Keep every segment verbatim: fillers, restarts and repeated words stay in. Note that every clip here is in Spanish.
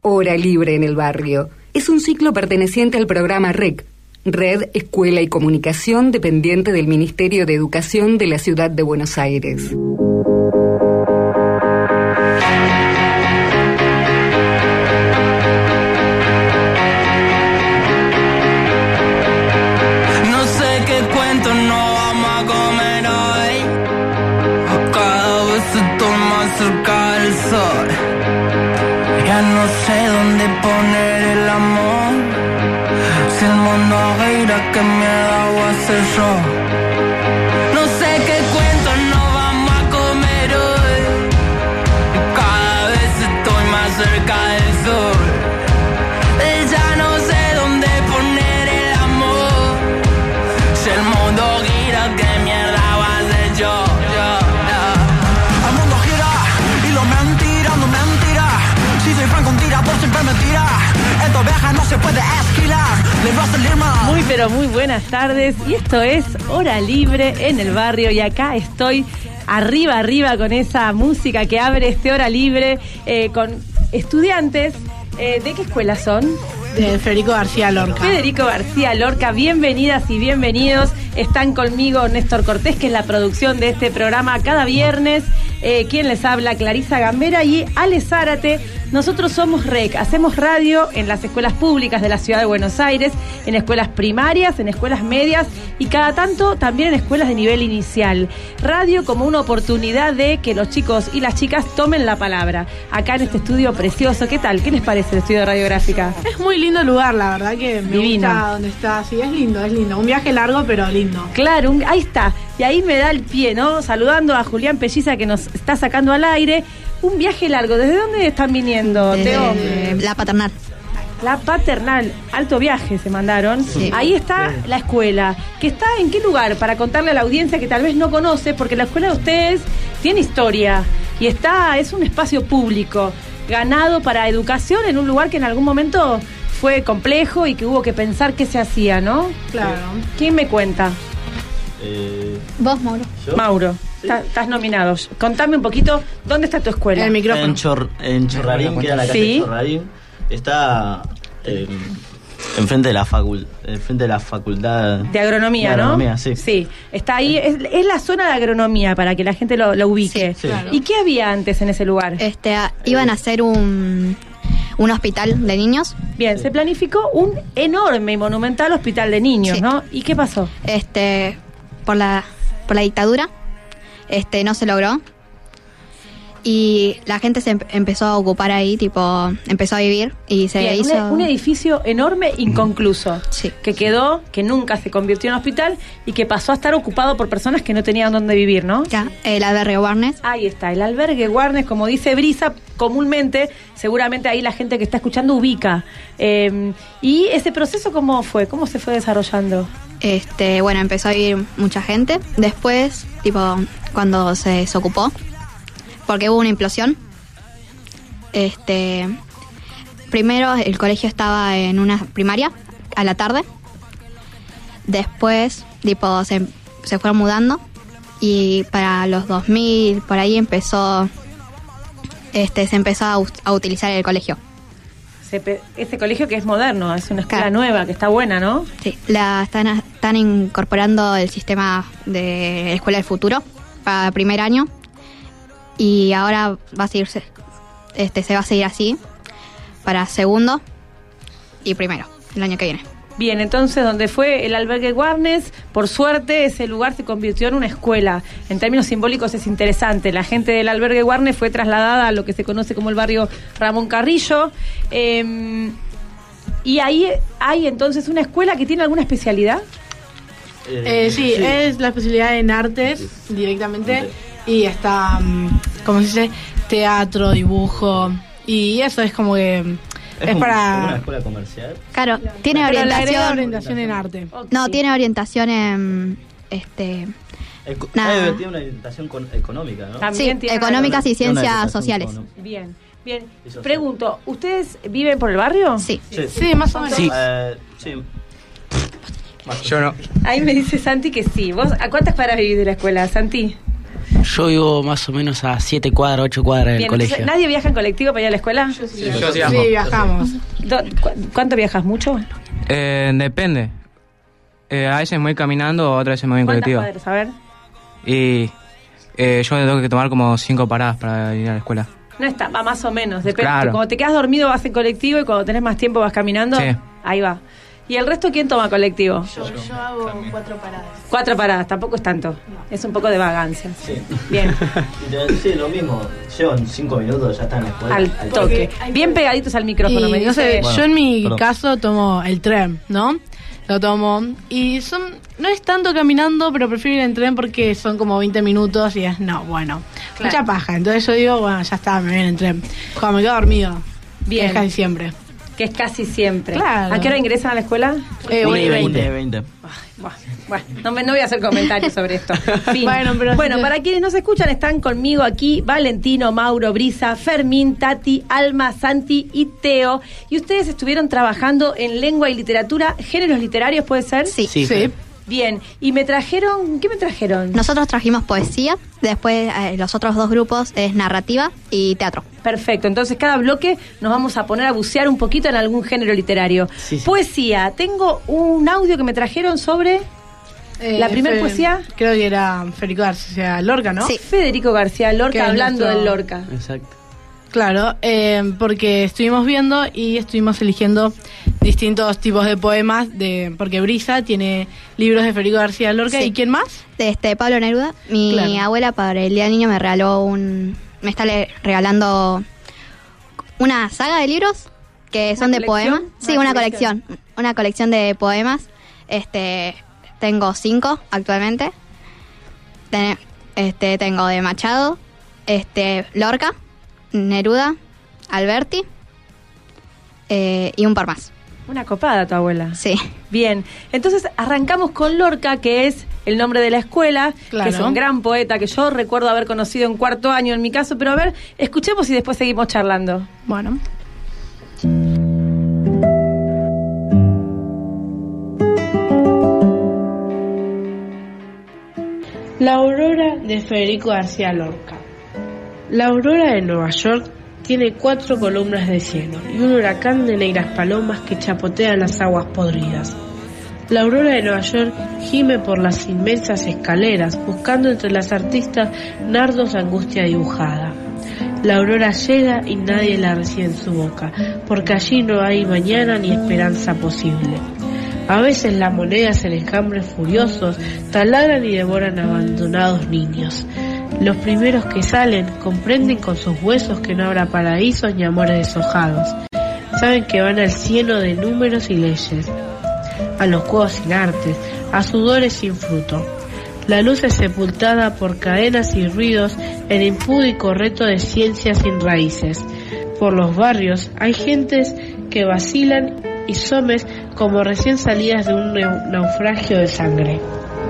Hora Libre en el Barrio. Es un ciclo perteneciente al programa R E C, Red, Escuela y Comunicación, dependiente del Ministerio de Educación de la Ciudad de Buenos Aires. Ya no sé dónde poner el amor. Si el mundo gira, que me hago hacer yo. No sé qué cuento nos vamos a comer hoy. Cada vez estoy más cerca del sol. Ya no sé dónde poner el amor. Si el mundo gira, ¿qué mierda va a hacer yo? Siempre mentira, esto viaja, no se puede esquilar, le va a salir mal. Muy pero muy buenas tardes, y esto es Hora Libre en el Barrio, y acá estoy arriba, arriba con esa música que abre este Hora Libre, eh, con estudiantes. Eh, ¿De qué escuela son? De Federico García Lorca. Federico García Lorca, bienvenidas y bienvenidos. Están conmigo Néstor Cortés, que es la producción de este programa cada viernes. Eh, quien les habla, Clarisa Gambera y Ale Zárate. Nosotros somos R E C, hacemos radio en las escuelas públicas de la Ciudad de Buenos Aires, en escuelas primarias, en escuelas medias y cada tanto también en escuelas de nivel inicial. Radio como una oportunidad de que los chicos y las chicas tomen la palabra. Acá en este estudio precioso, ¿qué tal? ¿Qué les parece el estudio de radiográfica? Es muy lindo el lugar, la verdad que me Divino. Gusta donde está. Sí, es lindo, es lindo. Un viaje largo, pero lindo. Claro, un, ahí está. Y ahí me da el pie, ¿no? Saludando a Julián Pelliza, que nos está sacando al aire. Un viaje largo. ¿Desde dónde están viniendo, Desde Teo? La Paternal. La Paternal. Alto viaje se mandaron. Sí. Ahí está sí. La escuela. ¿Que está en qué lugar? Para contarle a la audiencia que tal vez no conoce, porque la escuela de ustedes tiene historia. Y está, es un espacio público, ganado para educación en un lugar que en algún momento fue complejo y que hubo que pensar qué se hacía, ¿no? Claro. ¿Quién me cuenta? Eh, Vos, Mauro. ¿Yo? Mauro, sí. Estás nominado. Contame un poquito, ¿dónde está tu escuela? El micrófono. En, Chor, en Chorrarín, que era la calle ¿Sí? Chorrarín. Está eh, enfrente de la facul, enfrente de la facultad de agronomía, de agronomía, ¿no? Sí. Sí, está ahí, es, es la zona de agronomía para que la gente lo, lo ubique. Sí, claro. ¿Y qué había antes en ese lugar? Este, a, iban a hacer un, un hospital de niños. Bien, Sí. se planificó un enorme y monumental hospital de niños, Sí. ¿no? ¿Y qué pasó? Este, por la, por la dictadura, este, no se logró. Y la gente se em- empezó a ocupar ahí, tipo, empezó a vivir y se Bien, hizo... un, un edificio enorme, inconcluso, Sí. que quedó, que nunca se convirtió en hospital y que pasó a estar ocupado por personas que no tenían dónde vivir, ¿no? Ya, el albergue Warnes. Ahí está, el albergue Warnes, como dice Brisa, comúnmente, seguramente ahí la gente que está escuchando ubica. Eh, ¿Y ese proceso cómo fue? ¿Cómo se fue desarrollando? Este, bueno, empezó a vivir mucha gente. Después, tipo, cuando se desocupó, porque hubo una implosión. Este, primero el colegio estaba en una primaria a la tarde. Después, tipo, se, se fueron mudando y para los dos mil por ahí empezó, este, se empezó a, us- a utilizar el colegio. Se pe- Este colegio que es moderno, es una escuela Claro. nueva, que está buena, ¿no? Sí, la están, están incorporando el sistema de la Escuela del Futuro para primer año y ahora va a seguirse, este, se va a seguir así para segundo y primero, el año que viene. Bien, entonces, donde fue el albergue Warnes, por suerte ese lugar se convirtió en una escuela. En términos simbólicos es interesante. La gente del albergue Warnes fue trasladada a lo que se conoce como el barrio Ramón Carrillo. Eh, y ahí hay entonces una escuela que tiene alguna especialidad. Eh, sí, sí, es la especialidad en artes directamente. Y está, um, ¿cómo se dice? Teatro, dibujo. Y eso es como que... Es, Es un- para... como una escuela comercial. Claro, tiene Pero le agrega orientación, orientación en arte. Ok. no, tiene orientación en, este, Eco- Nada. eh, tiene una orientación con- económica, ¿no? También sí, tiene económicas y Tiene una ciencias orientación sociales. económica. Bien, bien. Y social. Pregunto, ¿ustedes viven por el barrio? Sí. Sí, Sí, más o menos. Sí. Eh, sí. Más o Yo no. Ahí me dice Santi que sí. ¿Vos a cuántas cuadras vivís de la escuela, Santi? Yo vivo más o menos a siete cuadras, ocho cuadras del Bien, colegio. entonces, ¿nadie viaja en colectivo para ir a la escuela? Yo sí, Yo sí, sí, viajamos. Do- cu- ¿Cuánto viajas? ¿Mucho? Eh, depende. Eh, a veces me voy caminando, otras veces me voy en ¿Cuántas colectivo. cuadras? A ver. Y eh, yo tengo que tomar como cinco paradas para ir a la escuela. No está, va más o menos. Depende. Claro. Cuando te quedas dormido vas en colectivo y cuando tenés más tiempo vas caminando. Sí. Ahí va. ¿Y el resto quién toma colectivo? Yo, yo hago cuatro paradas. Cuatro paradas, tampoco es tanto. Es un poco de vagancia. Sí. Bien, Y te- Sí, lo mismo. Llevo en cinco minutos, ya está en la escuela. al toque. Bien pegaditos al micrófono, Y, me no sé, dice. Bueno, yo en mi perdón. caso tomo el tren, ¿no? Lo tomo. Y son no es tanto caminando, pero prefiero ir en tren porque son como veinte minutos y es, no, bueno, Claro. mucha paja. Entonces yo digo, bueno, ya está, me viene en tren. Cuando me quedo dormido, Bien. es casi siempre. Que es casi siempre. Claro. ¿A qué hora ingresan a la escuela? Eh, Una una y y veinte. veinte. veinte. Bueno, bueno, no, me, no voy a hacer comentarios sobre esto. Fin. Bueno, pero Bueno, si te- para quienes nos escuchan, están conmigo aquí Valentino, Mauro, Brisa, Fermín, Tati, Alma, Santi y Teo. Y ustedes estuvieron trabajando en lengua y literatura, géneros literarios, ¿puede ser? Sí. Sí. Sí. Bien. ¿Y me trajeron? ¿Qué me trajeron? Nosotros trajimos poesía, después eh, los otros dos grupos es narrativa y teatro. Perfecto, entonces cada bloque nos vamos a poner a bucear un poquito en algún género literario. Sí, sí. Poesía, tengo un audio que me trajeron sobre Eh, ¿La primer Fe- poesía? Creo que era Federico García Lorca, ¿no? Sí. Federico García Que Lorca es hablando nuestro- del Lorca. Exacto. Claro, eh, porque estuvimos viendo y estuvimos eligiendo distintos tipos de poemas, de porque Brisa tiene libros de Federico García Lorca. Sí. ¿Y quién más? De este Pablo Neruda, mi Claro. abuela para el Día del Niño me regaló un... Me está le- regalando una saga de libros que son de colección? poemas. Sí, Una una colección. colección. Una colección de poemas. Este, tengo cinco actualmente. Ten- este, tengo de Machado, este, Lorca, Neruda, Alberti eh, y un par más. Una copada tu abuela. Sí. Bien, entonces arrancamos con Lorca, que es el nombre de la escuela, Claro. que es un gran poeta que yo recuerdo haber conocido en cuarto año en mi caso, pero a ver, escuchemos y después seguimos charlando. Bueno. La aurora de Federico García Lorca. La aurora de Nueva York tiene cuatro columnas de cielo y un huracán de negras palomas que chapotean las aguas podridas. La aurora de Nueva York gime por las inmensas escaleras, buscando entre las artistas nardos de angustia dibujada. La aurora llega y nadie la recibe en su boca, porque allí no hay mañana ni esperanza posible. A veces las monedas en escambres furiosos taladran y devoran abandonados niños. Los primeros que salen comprenden con sus huesos que no habrá paraísos ni amores deshojados. Saben que van al cielo de números y leyes, a los juegos sin artes, a sudores sin fruto. La luz es sepultada por cadenas y ruidos en impúdico reto de ciencia sin raíces. Por los barrios hay gentes que vacilan y somes como recién salidas de un nau- naufragio de sangre.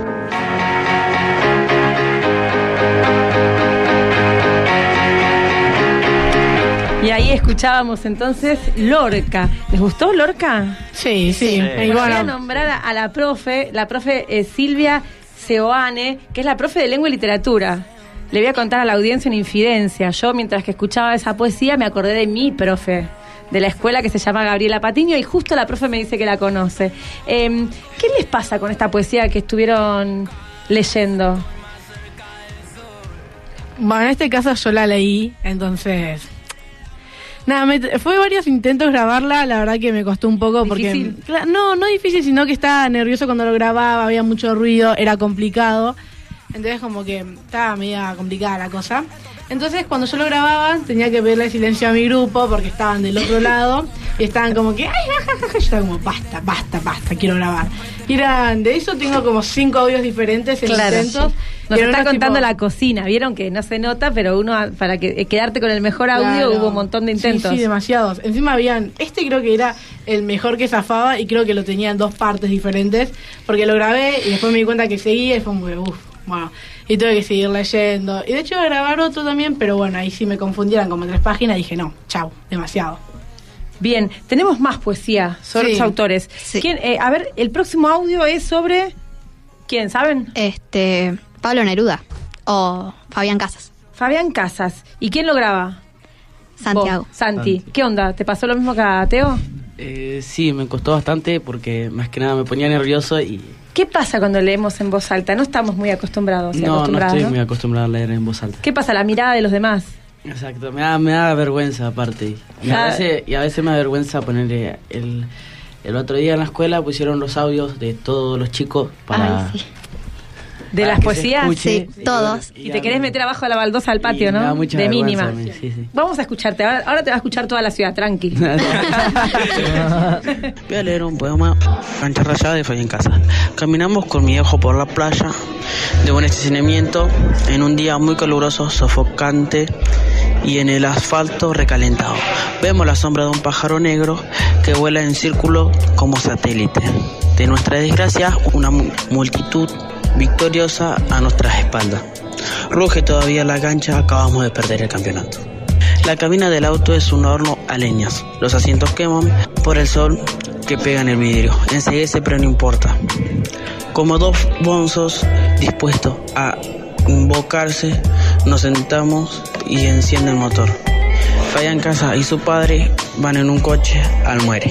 Y ahí escuchábamos entonces Lorca. ¿Les gustó Lorca? Sí, sí. Sí. Y Voy a bueno, nombrar a, a la profe, la profe eh, Silvia Seoane, que es la profe de lengua y literatura. Le voy a contar a la audiencia una infidencia. Yo, mientras que escuchaba esa poesía, me acordé de mi profe de la escuela, que se llama Gabriela Patiño, y justo la profe me dice que la conoce. Eh, ¿Qué les pasa con esta poesía que estuvieron leyendo? bueno, en este caso yo la leí, entonces... Nada, me, fue varios intentos grabarla, la verdad que me costó un poco porque... Difícil. Cla- No, no difícil, sino que estaba nervioso cuando lo grababa, había mucho ruido, era complicado. Entonces como que estaba media complicada la cosa. Entonces cuando yo lo grababa tenía que pedirle silencio a mi grupo porque estaban del otro lado y estaban como que... Ay, jajaja. Yo estaba como, basta, basta, basta, quiero grabar. Y eran, de eso tengo como cinco audios diferentes en intentos. Nos Y eran está unos contando tipo- la cocina. Vieron que no se nota, pero uno, para que quedarte con el mejor audio, Claro. hubo un montón de intentos. Sí, sí, demasiados. Encima habían, este creo que era el mejor que zafaba y creo que lo tenía en dos partes diferentes, porque lo grabé y después me di cuenta que seguía y fue muy, uff, bueno, y tuve que seguir leyendo. Y de hecho iba a grabar otro también, pero bueno, ahí sí me confundieran como tres páginas y dije, no, chau, demasiado. Bien, tenemos más poesía sobre Sí. los autores. Sí. ¿Quién, eh, a ver, el próximo audio es sobre... ¿Quién, saben? Este, Pablo Neruda. o Fabián Casas. Fabián Casas. ¿Y quién lo graba? Santiago. Vos, Santi. Santi. ¿Qué onda? ¿Te pasó lo mismo que a Teo? Eh, sí, me costó bastante porque más que nada me ponía nervioso y... ¿Qué pasa cuando leemos en voz alta? No estamos muy acostumbrados. y No, no acostumbradas, estoy ¿no? muy acostumbrado a leer en voz alta. ¿Qué pasa? La mirada de los demás. Exacto, me da, me da vergüenza aparte. Y a, Ah. veces, y a veces me da vergüenza ponerle... El, el otro día en la escuela pusieron los audios de todos los chicos para... Ay, sí. ¿De para las que se poesías? escuche. Sí, todos. Y te querés meter abajo de la baldosa al patio, Y me ¿no? da mucha De vergüenza mínima. a mí, sí, sí. Vamos a escucharte. Ahora, ahora te va a escuchar toda la ciudad, tranqui. Voy a leer un poema, Cancha Rayada de Fabián Casas. Caminamos con mi hijo por la playa de buen estacionamiento en un día muy caluroso, sofocante y en el asfalto recalentado. Vemos la sombra de un pájaro negro que vuela en círculo como satélite. De nuestra desgracia, una mu- multitud victoriosa a nuestras espaldas. Ruge todavía la cancha, acabamos de perder el campeonato. La cabina del auto es un horno a leñas. Los asientos queman por el sol que pega en el vidrio. Enseguece, pero no importa. Como dos bonzos dispuestos a invocarse, nos sentamos y enciende el motor. Fabián Casas y su padre van en un coche al muere.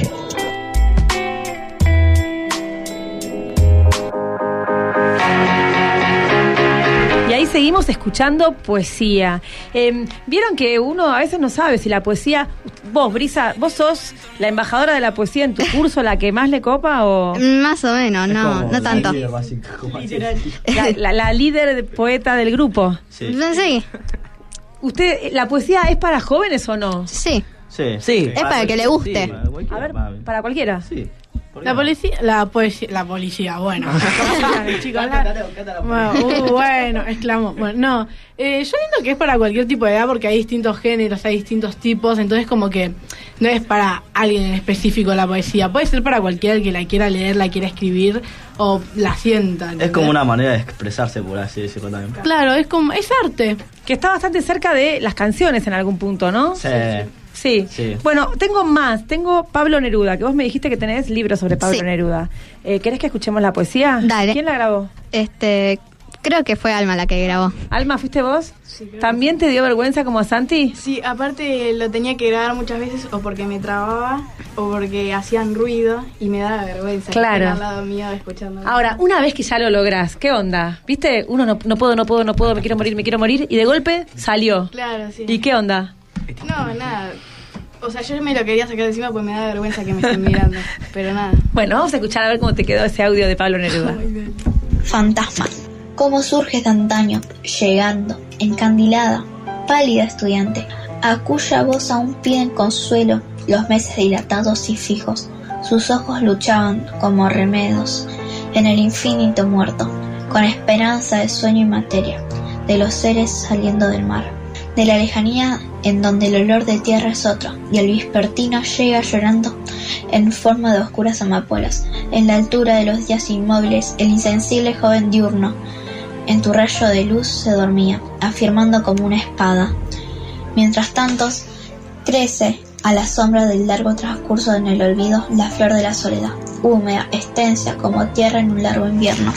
Y ahí seguimos escuchando poesía. Eh, Vieron que uno a veces no sabe si la poesía... Vos, Brisa, ¿vos sos la embajadora de la poesía en tu curso, la que más le copa o...? Más o menos, Es no, como no la tanto. líder básica, como así. La, la- la líder de poeta del grupo. Sí. Sí, ¿Usted, la poesía es para jóvenes o no? sí. Sí. Sí. Es para que le guste. Sí, para cualquiera, A ver, para- para cualquiera. Sí. ¿por qué La no? policía, la poesía, la policía, bueno. Chicos, la- Cátala, cátala, bueno, uh, bueno, exclamó. Bueno, no, eh, yo entiendo que es para cualquier tipo de edad porque hay distintos géneros, hay distintos tipos, entonces como que no es para alguien en específico la poesía, puede ser para cualquiera que la quiera leer, la quiera escribir o la sienta. Es ¿entendés? como una manera de expresarse, por así decirlo también. Claro, es como, es arte. Que está bastante cerca de las canciones en algún punto, ¿no? Sí. Sí. Sí. Bueno, tengo más. Tengo Pablo Neruda, que vos me dijiste que tenés libros sobre Pablo Sí. Neruda. Eh, ¿Querés que escuchemos la poesía? Dale. ¿Quién la grabó? Este, creo que fue Alma la que grabó. Alma, ¿fuiste vos? ¿También te dio vergüenza como a Santi? Sí, aparte lo tenía que grabar muchas veces o porque me trababa o porque hacían ruido y me daba vergüenza. que Claro. estén al lado mío escuchando. Ahora, una vez que ya lo lográs, ¿qué onda? ¿Viste? Uno no, no puedo, no puedo, no puedo, me quiero morir, me quiero morir, y de golpe salió. Claro, sí. ¿Y qué onda? No, nada. O sea, yo me lo quería sacar de encima porque me da vergüenza que me estén mirando. Pero nada. Bueno, vamos a escuchar a ver cómo te quedó ese audio de Pablo Neruda. Fantasmas. ¿Cómo surges de antaño, llegando, encandilada, pálida estudiante, a cuya voz aún piden consuelo los meses dilatados y fijos? Sus ojos luchaban como remedos en el infinito muerto, con esperanza de sueño y materia, de los seres saliendo del mar, de la lejanía en donde el olor de tierra es otro, y el vespertino llega llorando en forma de oscuras amapolas. En la altura de los días inmóviles, el insensible joven diurno, en tu rayo de luz se dormía, afirmando como una espada. Mientras tanto, crece a la sombra del largo transcurso en el olvido la flor de la soledad, húmeda, extensa como tierra en un largo invierno.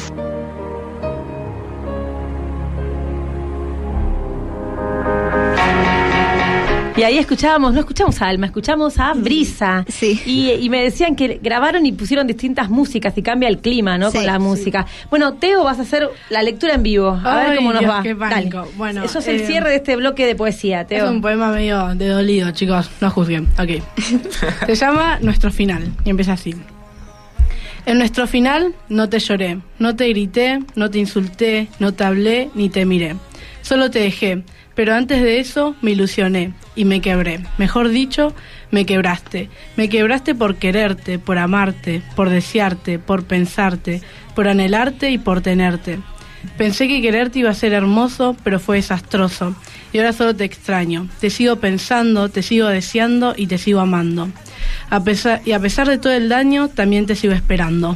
Y ahí escuchábamos, no escuchamos a Alma, escuchamos a Brisa. Sí. Y, y me decían que grabaron y pusieron distintas músicas y cambia el clima, ¿no? Sí, Con la sí. música. Bueno, Teo, vas a hacer la lectura en vivo. A ver Ay, cómo nos Dios, va. qué pánico. Dale. Bueno, Eso es el eh, cierre de este bloque de poesía, Teo. Es un poema medio de dolido, chicos, no juzguen. Ok. Se llama Nuestro Final y empieza así. En nuestro final no te lloré, no te grité, no te insulté, no te hablé ni te miré. Solo te dejé, pero antes de eso me ilusioné y me quebré. Mejor dicho, me quebraste. Me quebraste por quererte, por amarte, por desearte, por pensarte, por anhelarte y por tenerte. Pensé que quererte iba a ser hermoso, pero fue desastroso. Y ahora solo te extraño. Te sigo pensando, te sigo deseando y te sigo amando. A pesar, y a pesar de todo el daño, también te sigo esperando.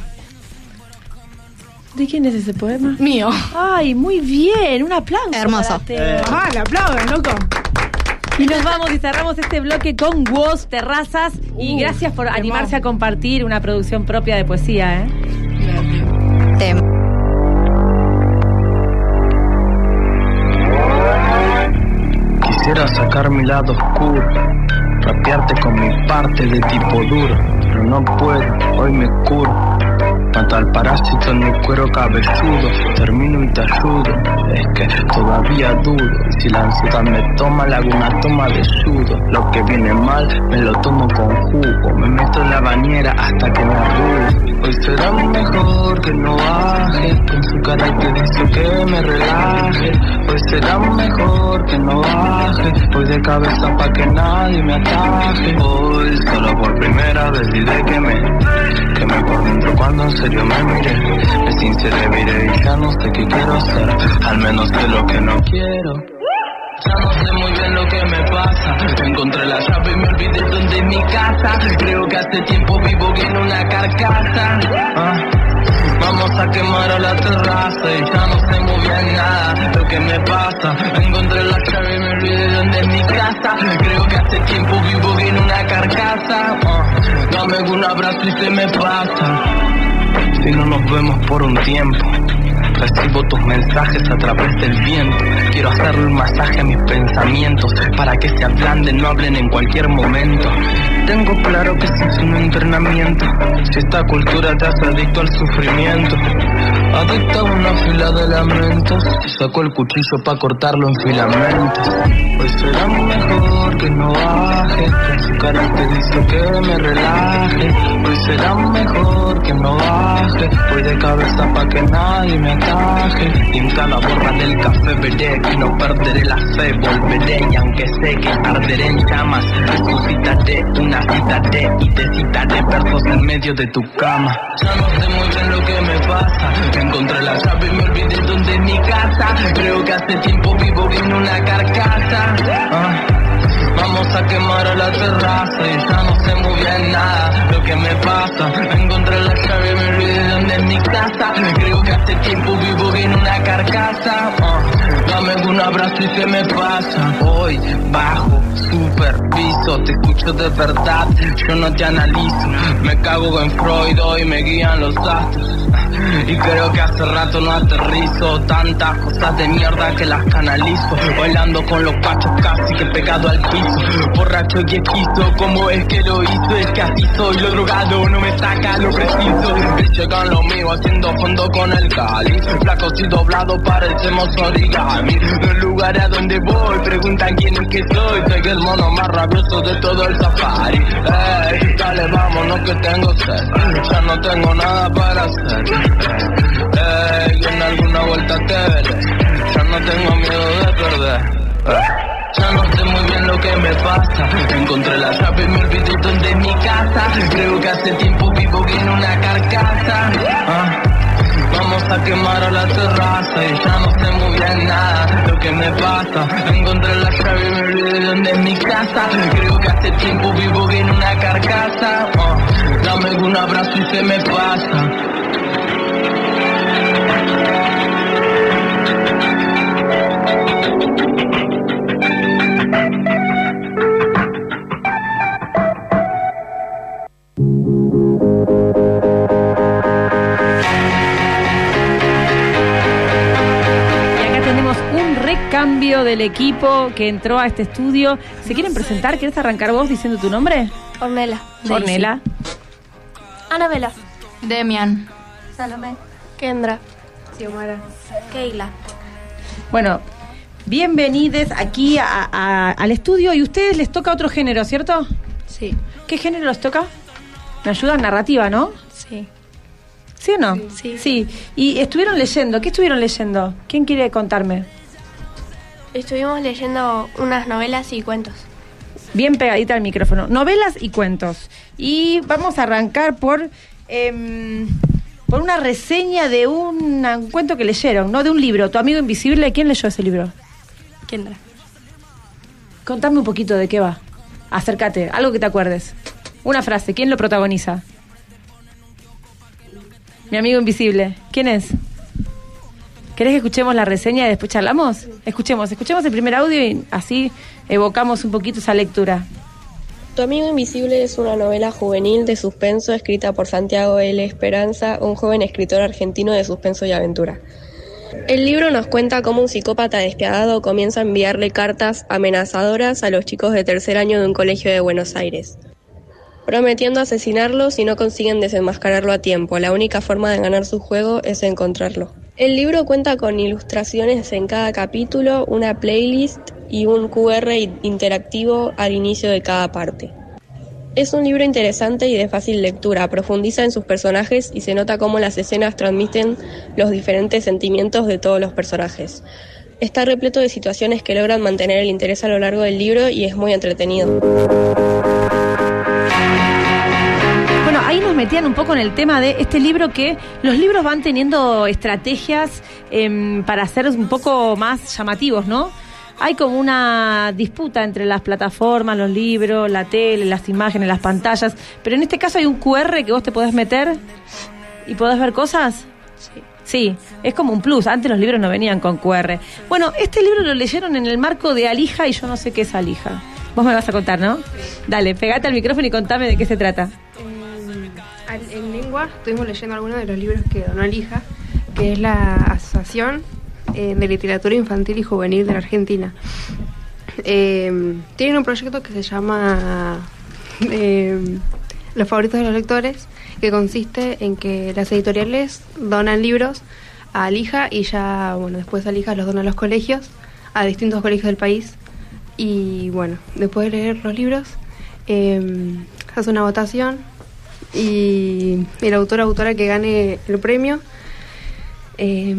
¿De quién es ese poema? Mío. Ay, muy bien, un aplauso. Hermoso. para Teo. Ah, le aplauden, loco. Y nos vamos y cerramos este bloque con Woz, Terrazas. Y Uh, gracias por qué animarse mal. a compartir una producción propia de poesía, ¿eh? Tem- Quisiera sacar mi lado oscuro, rapearte con mi parte de tipo duro, pero no puedo, hoy me curo. Mata al parásito en mi cuero cabezudo, termino y te ayudo, es que todavía dudo. Y si la ansiedad me toma, le hago una toma de sudo. Lo que viene mal, me lo tomo con jugo, me meto en la bañera hasta que me arrugue. Hoy será mejor que no baje, con su cara te dice que me relaje. Hoy será mejor que no baje, voy de cabeza pa' que nadie me ataje. Hoy solo por primera vez diré que me quemé por dentro cuando en serio me miré. Me sinceré, miré y ya no sé qué quiero hacer, al menos sé lo que no quiero. Ya no sé muy bien lo que me pasa, encontré la llave y me olvidé dónde es mi casa. Creo que hace tiempo vivo en una carcasa. Ah. Vamos a quemar a la terraza y ya no sé muy bien nada lo que me pasa. Encontré la llave y me olvidé dónde es mi casa. Creo que hace tiempo vivo en una carcasa. Uh, dame un abrazo y se me pasa. Si no nos vemos por un tiempo, recibo tus mensajes a través del viento. Quiero hacerle un masaje a mis pensamientos para que se ablanden, no hablen en cualquier momento. Tengo claro que sí es un entrenamiento, si esta cultura te hace adicto al sufrimiento. Adicto a una fila de lamentos, saco el cuchillo pa' cortarlo en filamentos. Hoy será mejor que no baje, con su cara te dice que me relaje. Hoy será mejor que no baje, voy de cabeza pa' que nadie me ataje. Y en cada borra del café veré que no perderé la fe, volveré y aunque sé que arderé en llamas, resucitaré, una citaré y te citaré versos en medio de tu cama. Ya no sé muy bien lo que me pasa, encontré la llave y me olvidé dónde es mi casa. Creo que hace tiempo vivo en una carcasa. Ah. Vamos a quemar a la terraza y ya no sé muy bien nada lo que me pasa. Encontré la llave y me olvidé dónde es mi casa. Creo que hace tiempo vivo en una carcasa. Uh, dame un abrazo y se me pasa. Hoy bajo, superviso, te escucho de verdad, yo no te analizo. Me cago en Freud, hoy me guían los astros. Y creo que hace rato no aterrizo, tantas cosas de mierda que las canalizo. Bailando con los pachos casi que pegado al piso, borracho y esquizo, ¿cómo es que lo hizo? Es que así soy, lo drogado no me saca lo preciso. Y llegan lo mío haciendo fondo con el Cali, flacos y doblados parecemos origami. Los lugares a donde voy preguntan quién es que soy, soy el mono más rabioso de todo el safari. Ey, dale vámonos que tengo sed, ya no tengo nada para hacer. Ey, en alguna vuelta te veré, ya no tengo miedo de perder. Ey. Ya no sé muy bien lo que me pasa, encontré la llave y me olvidé dónde es mi casa. Creo que hace tiempo vivo en una carcasa. Ah. Vamos a quemar a la terraza y ya no sé muy bien nada lo que me pasa. Encontré la llave y me olvidé dónde es mi casa. Creo que hace tiempo vivo en una carcasa. Ah. Dame un abrazo y se me pasa. Cambio del equipo que entró a este estudio. ¿Se quieren presentar? ¿Quieres arrancar vos diciendo tu nombre? Ornella. Ornella. Anabela. Demian. Salomé. Kendra. Xiomara. Keila. Bueno, bienvenidos aquí a, a, al estudio. Y a ustedes les toca otro género, ¿cierto? Sí. ¿Qué género les toca? Me ayudan, narrativa, ¿no? Sí. ¿Sí o no? Sí. Sí. Y estuvieron leyendo. ¿Qué estuvieron leyendo? ¿Quién quiere contarme? Estuvimos leyendo unas novelas y cuentos. Bien pegadita al micrófono. Novelas y cuentos. Y vamos a arrancar por eh, por una reseña de un, un cuento que leyeron, no de un libro. Tu amigo invisible, ¿quién leyó ese libro? Kendra. Contame un poquito de qué va. Acércate, algo que te acuerdes. Una frase, ¿quién lo protagoniza? Mi amigo invisible. ¿Quién es? ¿Querés que escuchemos la reseña y después charlamos? Escuchemos, escuchemos el primer audio y así evocamos un poquito esa lectura. Tu amigo invisible es una novela juvenil de suspenso escrita por Santiago L. Esperanza, un joven escritor argentino de suspenso y aventura. El libro nos cuenta cómo un psicópata despiadado comienza a enviarle cartas amenazadoras a los chicos de tercer año de un colegio de Buenos Aires, prometiendo asesinarlos si no consiguen desenmascararlo a tiempo. La única forma de ganar su juego es encontrarlo. El libro cuenta con ilustraciones en cada capítulo, una playlist y un cu erre interactivo al inicio de cada parte. Es un libro interesante y de fácil lectura, profundiza en sus personajes y se nota cómo las escenas transmiten los diferentes sentimientos de todos los personajes. Está repleto de situaciones que logran mantener el interés a lo largo del libro y es muy entretenido. Bueno, ahí nos metían un poco en el tema de este libro, que los libros van teniendo estrategias eh, para ser un poco más llamativos, ¿no? Hay como una disputa entre las plataformas, los libros, la tele, las imágenes, las pantallas, pero en este caso hay un cu erre que vos te podés meter y podés ver cosas. Sí. Sí, es como un plus. Antes los libros no venían con cu erre. Bueno, este libro lo leyeron en el marco de Alija y yo no sé qué es Alija. Vos me vas a contar, ¿no? Dale, pegate al micrófono y contame de qué se trata. En, en lengua estuvimos leyendo algunos de los libros que donó Alija, que es la Asociación eh, de Literatura Infantil y Juvenil de la Argentina. Eh, tienen un proyecto que se llama eh, Los Favoritos de los Lectores, que consiste en que las editoriales donan libros a Alija y ya, bueno, después Alija los dona a los colegios, a distintos colegios del país. Y bueno, después de leer los libros, eh, se hace una votación y el autor o autora que gane el premio eh,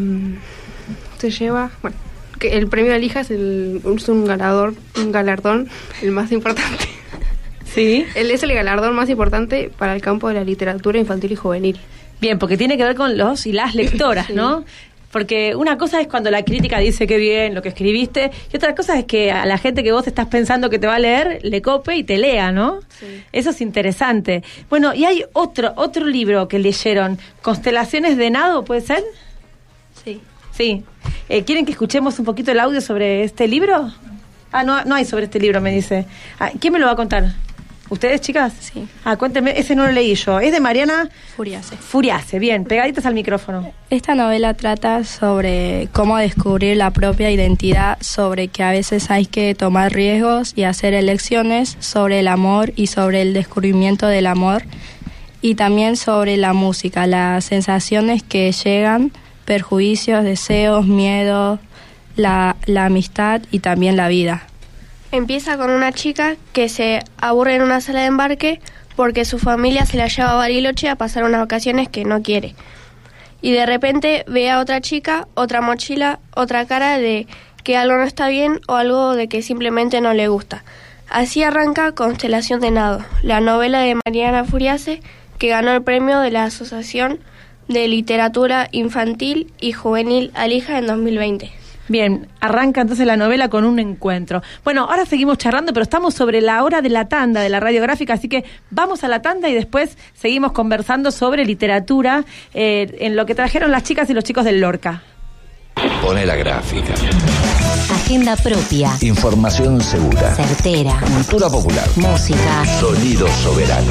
se lleva, bueno, que el premio de Alija es, el, es un galardón, un galardón, el más importante. Sí. Él es el galardón más importante para el campo de la literatura infantil y juvenil. Bien, porque tiene que ver con los y las lectoras, sí. ¿No? Porque una cosa es cuando la crítica dice que bien lo que escribiste, y otra cosa es que a la gente que vos estás pensando que te va a leer, le cope y te lea, ¿no? Sí. Eso es interesante. Bueno, y hay otro otro libro que leyeron, Constelaciones de Nado, ¿puede ser? Sí. Sí. Eh, ¿Quieren que escuchemos un poquito el audio sobre este libro? Ah, no, no hay sobre este libro, me dice. Ah, ¿quién me lo va a contar? ¿Ustedes, chicas? Sí. Ah, cuéntenme, ese no lo leí yo. Es de Mariana Furiase. Furiase, bien, pegaditas al micrófono. Esta novela trata sobre cómo descubrir la propia identidad, sobre que a veces hay que tomar riesgos y hacer elecciones, sobre el amor y sobre el descubrimiento del amor, y también sobre la música, las sensaciones que llegan, perjuicios, deseos, miedos, la, la amistad y también la vida. Empieza con una chica que se aburre en una sala de embarque porque su familia se la lleva a Bariloche a pasar unas vacaciones que no quiere. Y de repente ve a otra chica, otra mochila, otra cara de que algo no está bien o algo de que simplemente no le gusta. Así arranca Constelación de Nado, la novela de Mariana Furiase, que ganó el premio de la Asociación de Literatura Infantil y Juvenil Alija en dos mil veinte. Bien, arranca entonces la novela con un encuentro. Bueno, ahora seguimos charlando, pero estamos sobre la hora de la tanda de la radiográfica, así que vamos a la tanda y después seguimos conversando sobre literatura eh, en lo que trajeron las chicas y los chicos del Lorca. Pone la gráfica. Agenda propia. Información segura. Certera. Cultura popular. Música. Sonido soberano.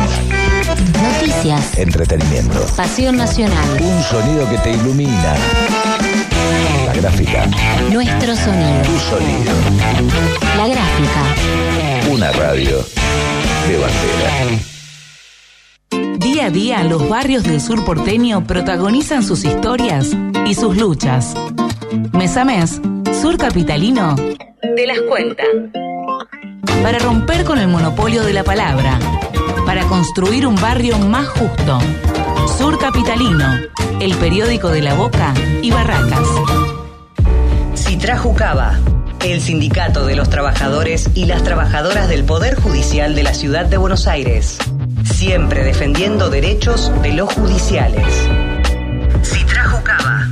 Noticias. Entretenimiento. Pasión nacional. Un sonido que te ilumina. La gráfica. Nuestro sonido. Tu sonido. La gráfica. Una radio de bandera. Día a día, los barrios del sur porteño protagonizan sus historias y sus luchas. Mes a mes, Sur Capitalino te las cuenta. Para romper con el monopolio de la palabra, para construir un barrio más justo. Sur Capitalino, el periódico de La Boca y Barracas. Citrajucaba, el sindicato de los trabajadores y las trabajadoras del Poder Judicial de la Ciudad de Buenos Aires. Siempre defendiendo derechos de los judiciales. Citrajucaba.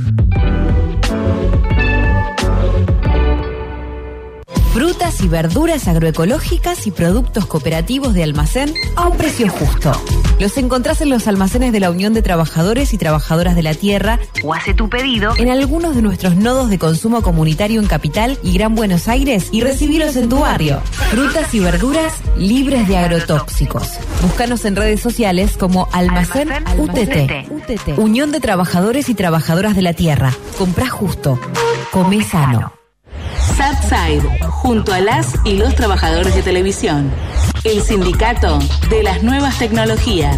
Frutas y verduras agroecológicas y productos cooperativos de almacén a un precio justo. Los encontrás en los almacenes de la Unión de Trabajadores y Trabajadoras de la Tierra o hace tu pedido en algunos de nuestros nodos de consumo comunitario en Capital y Gran Buenos Aires y recibilos en tu barrio. Frutas y verduras libres de agrotóxicos. Búscanos en redes sociales como Almacén, Almacén U T T. U T T. Unión de Trabajadores y Trabajadoras de la Tierra. Comprá justo. Comé sano. Subside, junto a las y los trabajadores de televisión. El sindicato de las nuevas tecnologías.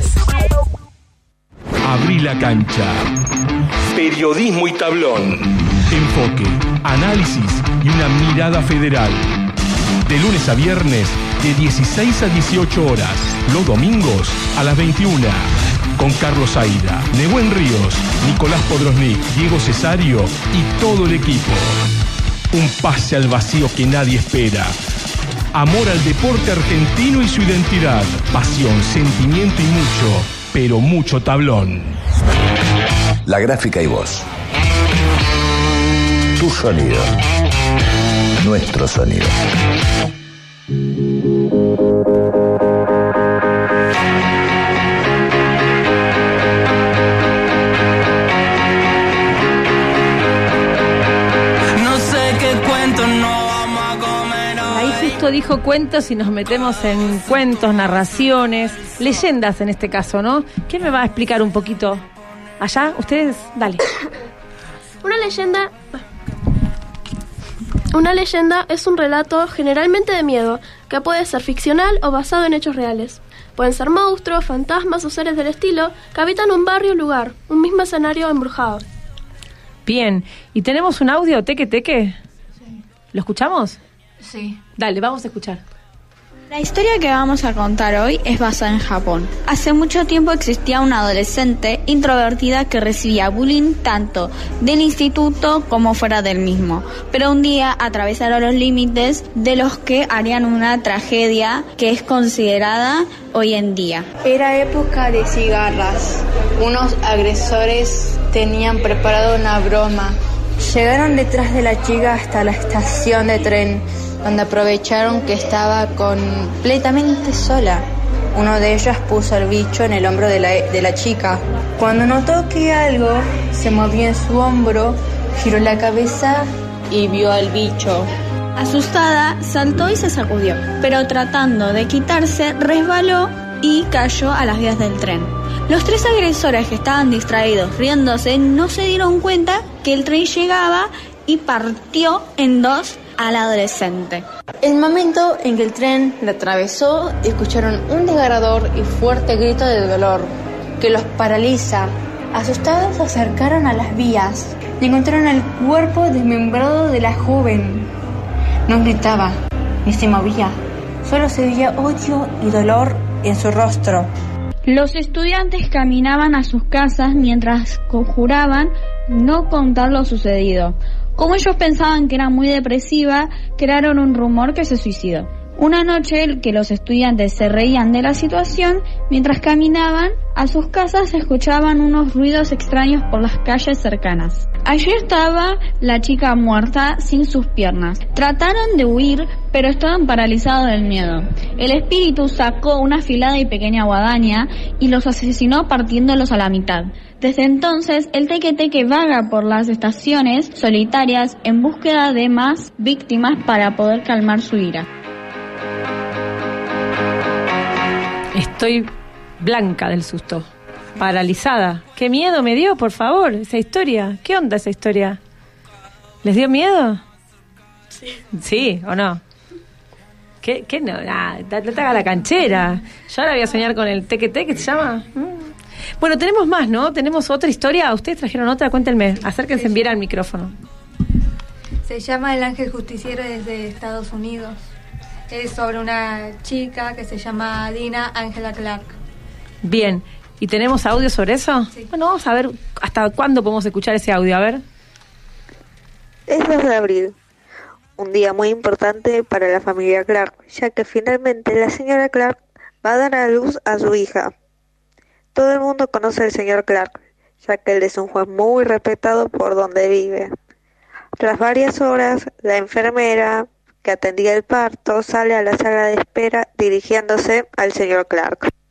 Abrí la cancha. Periodismo y tablón. Enfoque, análisis y una mirada federal. De lunes a viernes, de dieciséis a dieciocho horas. Los domingos, a las veintiuna. Con Carlos Aida, Nehuen Ríos, Nicolás Podrosnik, Diego Cesario y todo el equipo. Un pase al vacío que nadie espera. Amor al deporte argentino y su identidad. Pasión, sentimiento y mucho, pero mucho tablón. La gráfica y voz. Tu sonido. Nuestro sonido. Dijo cuentos y nos metemos en cuentos, narraciones, leyendas en este caso, ¿no? ¿Quién me va a explicar un poquito? Allá, ustedes, dale. Una leyenda... Una leyenda es un relato generalmente de miedo, que puede ser ficcional o basado en hechos reales. Pueden ser monstruos, fantasmas o seres del estilo que habitan un barrio o lugar, un mismo escenario embrujado. Bien, ¿y tenemos un audio, teque teque? Sí. ¿Lo escuchamos? Sí. Dale, vamos a escuchar. La historia que vamos a contar hoy es basada en Japón. Hace mucho tiempo existía una adolescente introvertida que recibía bullying tanto del instituto como fuera del mismo. Pero un día atravesaron los límites de los que harían una tragedia que es considerada hoy en día. Era época de cigarras. Unos agresores tenían preparado una broma. Llegaron detrás de la chica hasta la estación de tren, donde aprovecharon que estaba completamente sola. Uno de ellos puso el bicho en el hombro de la, de la chica. Cuando notó que algo se movía en su hombro, giró la cabeza y vio al bicho. Asustada, saltó y se sacudió, pero tratando de quitarse, resbaló y cayó a las vías del tren. Los tres agresores que estaban distraídos riéndose no se dieron cuenta que el tren llegaba y partió en dos al adolescente. El momento en que el tren la atravesó, escucharon un desgarrador y fuerte grito de dolor que los paraliza. Asustados se acercaron a las vías y encontraron el cuerpo desmembrado de la joven. No gritaba ni se movía, solo se veía odio y dolor en su rostro. Los estudiantes caminaban a sus casas mientras conjuraban no contar lo sucedido. Como ellos pensaban que era muy depresiva, crearon un rumor que se suicidó. Una noche que los estudiantes se reían de la situación, mientras caminaban a sus casas se escuchaban unos ruidos extraños por las calles cercanas. Allí estaba la chica muerta sin sus piernas. Trataron de huir, pero estaban paralizados del miedo. El espíritu sacó una afilada y pequeña guadaña y los asesinó partiéndolos a la mitad. Desde entonces, el teque-teque vaga por las estaciones solitarias en búsqueda de más víctimas para poder calmar su ira. Estoy blanca del susto, paralizada. ¿Qué miedo me dio, por favor, esa historia? ¿Qué onda esa historia? ¿Les dio miedo? Sí. ¿Sí o no? ¿Qué, qué no? Ah, te haga la canchera. Yo ahora voy a soñar con el teque-teque, ¿se llama? Mm. Bueno, tenemos más, ¿no? Tenemos otra historia. ¿Ustedes trajeron otra? Cuéntenme. Acérquense bien al micrófono. Se llama El Ángel Justiciero desde Estados Unidos. Es sobre una chica que se llama Dina Angela Clark. Bien. ¿Y tenemos audio sobre eso? Sí. Bueno, vamos a ver hasta cuándo podemos escuchar ese audio. A ver. Es dos de abril. Un día muy importante para la familia Clark, ya que finalmente la señora Clark va a dar a luz a su hija. Todo el mundo conoce al señor Clark, ya que él es un juez muy respetado por donde vive. Tras varias horas, la enfermera que atendía el parto sale a la sala de espera dirigiéndose al señor Clark.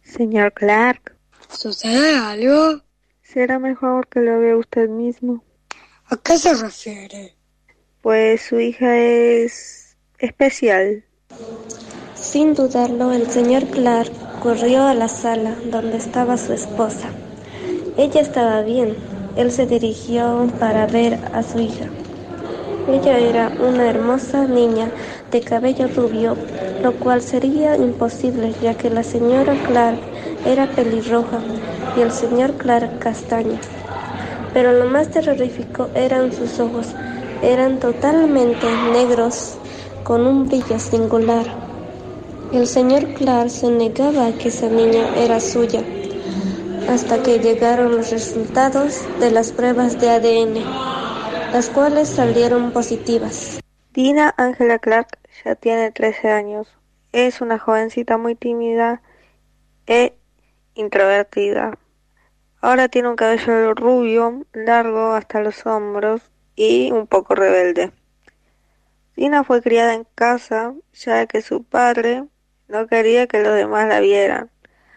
Señor Clark. ¿Sucede algo? Será mejor que lo vea usted mismo. ¿A qué se refiere? Pues su hija es especial. Sin dudarlo, el señor Clark corrió a la sala donde estaba su esposa. Ella estaba bien. Él se dirigió para ver a su hija. Ella era una hermosa niña de cabello rubio, lo cual sería imposible ya que la señora Clark era pelirroja y el señor Clark castaño. Pero lo más terrorífico eran sus ojos. Eran totalmente negros, con un brillo singular. El señor Clark se negaba a que esa niña era suya, hasta que llegaron los resultados de las pruebas de A D N, las cuales salieron positivas. Dina Angela Clark ya tiene trece años. Es una jovencita muy tímida e introvertida. Ahora tiene un cabello rubio, largo hasta los hombros y un poco rebelde. Dina fue criada en casa, ya que su padre no quería que los demás la vieran.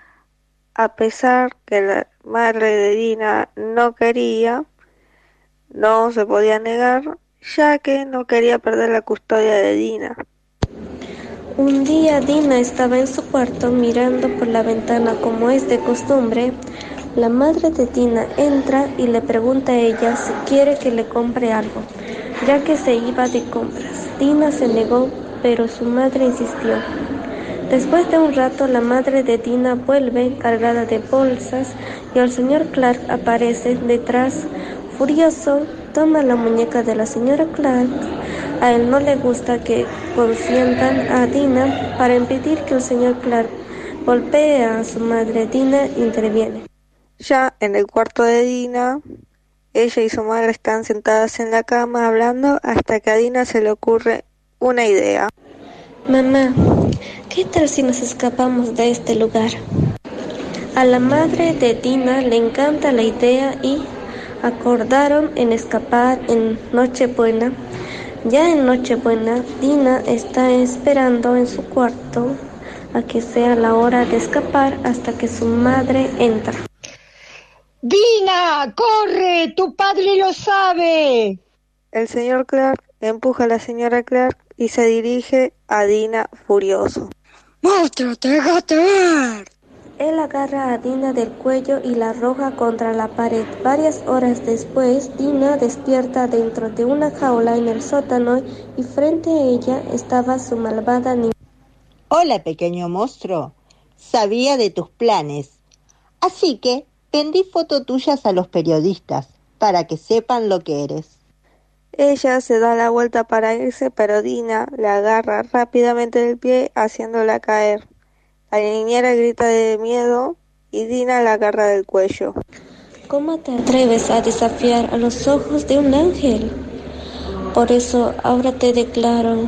A pesar que la madre de Dina no quería, no se podía negar, ya que no quería perder la custodia de Dina. Un día Dina estaba en su cuarto mirando por la ventana como es de costumbre. La madre de Dina entra y le pregunta a ella si quiere que le compre algo, ya que se iba de compras. Dina se negó, pero su madre insistió. Después de un rato, la madre de Dina vuelve cargada de bolsas y el señor Clark aparece detrás. Furioso, toma la muñeca de la señora Clark. A él no le gusta que consientan a Dina. Para impedir que el señor Clark golpee a su madre, Dina interviene. Ya en el cuarto de Dina, ella y su madre están sentadas en la cama hablando hasta que a Dina se le ocurre una idea. Mamá, ¿qué tal si nos escapamos de este lugar? A la madre de Dina le encanta la idea y acordaron en escapar en Nochebuena. Ya en Nochebuena, Dina está esperando en su cuarto a que sea la hora de escapar hasta que su madre entra. ¡Dina, corre! ¡Tu padre lo sabe! El señor Clark empuja a la señora Clark y se dirige a Dina furioso. ¡Monstruo, te dejaste ver! Él agarra a Dina del cuello y la arroja contra la pared. Varias horas después, Dina despierta dentro de una jaula en el sótano y frente a ella estaba su malvada niña. Hola, pequeño monstruo. Sabía de tus planes. Así que vendí fotos tuyas a los periodistas para que sepan lo que eres. Ella se da la vuelta para irse, pero Dina la agarra rápidamente del pie, haciéndola caer. La niñera grita de miedo y Dina la agarra del cuello. ¿Cómo te atreves a desafiar a los ojos de un ángel? Por eso ahora te declaro.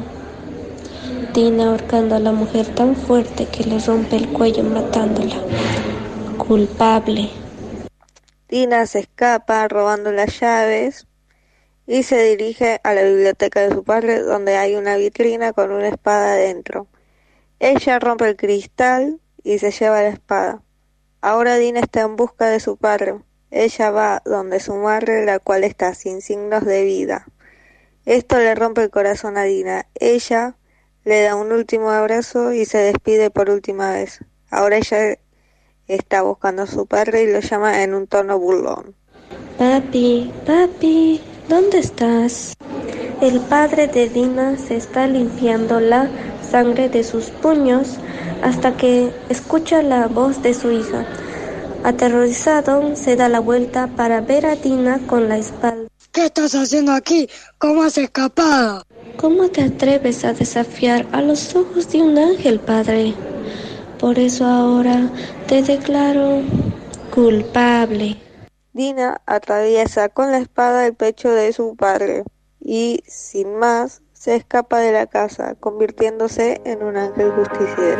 Dina ahorcando a la mujer tan fuerte que le rompe el cuello matándola. Culpable. Dina se escapa robando las llaves y se dirige a la biblioteca de su padre, donde hay una vitrina con una espada adentro. Ella rompe el cristal y se lleva la espada. Ahora Dina está en busca de su padre. Ella va donde su madre, la cual está sin signos de vida. Esto le rompe el corazón a Dina. Ella le da un último abrazo y se despide por última vez. Ahora ella está buscando a su padre y lo llama en un tono burlón. Papi, papi, ¿dónde estás? El padre de Dina se está limpiando la sangre de sus puños hasta que escucha la voz de su hija. Aterrorizado, se da la vuelta para ver a Dina con la espalda. ¿Qué estás haciendo aquí? ¿Cómo has escapado? ¿Cómo te atreves a desafiar a los ojos de un ángel, padre? Por eso ahora te declaro culpable. Dina atraviesa con la espada el pecho de su padre y, sin más, se escapa de la casa, convirtiéndose en un ángel justiciero.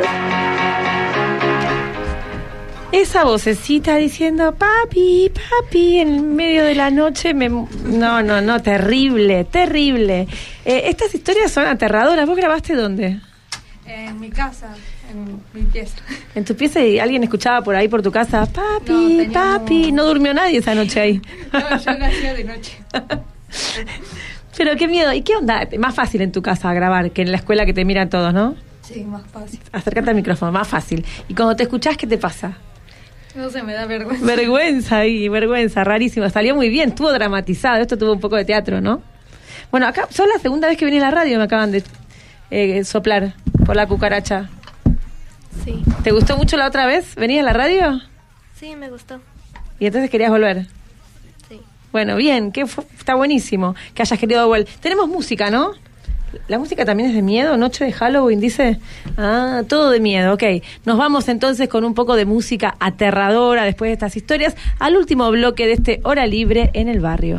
Esa vocecita diciendo papi, papi, en medio de la noche, me... no, no, no, terrible, terrible. Eh, estas historias son aterradoras. ¿Vos grabaste dónde? En mi casa. En mi pieza. ¿En tu pieza y alguien escuchaba por ahí por tu casa? Papi, No, papi. No durmió nadie esa noche ahí. No, yo nacía de noche. Pero qué miedo. ¿Y qué onda? Más fácil en tu casa grabar que en la escuela que te miran todos, ¿no? Sí, más fácil. Acércate al micrófono, más fácil. Y cuando te escuchás, ¿qué te pasa? No sé, me da vergüenza. Vergüenza ahí, vergüenza, rarísimo. Salió muy bien, estuvo dramatizado. Esto tuvo un poco de teatro, ¿no? Bueno, acá son la segunda vez que venís a la radio, me acaban de eh, soplar por la cucaracha. Sí. ¿Te gustó mucho la otra vez? ¿Venías a la radio? Sí, me gustó. ¿Y entonces querías volver? Sí. Bueno, bien, que fue, está buenísimo que hayas querido volver. Tenemos música, ¿no? ¿La música también es de miedo? ¿Noche de Halloween, dice? Ah, todo de miedo, ok. Nos vamos entonces con un poco de música aterradora después de estas historias al último bloque de este Hora Libre en el Barrio.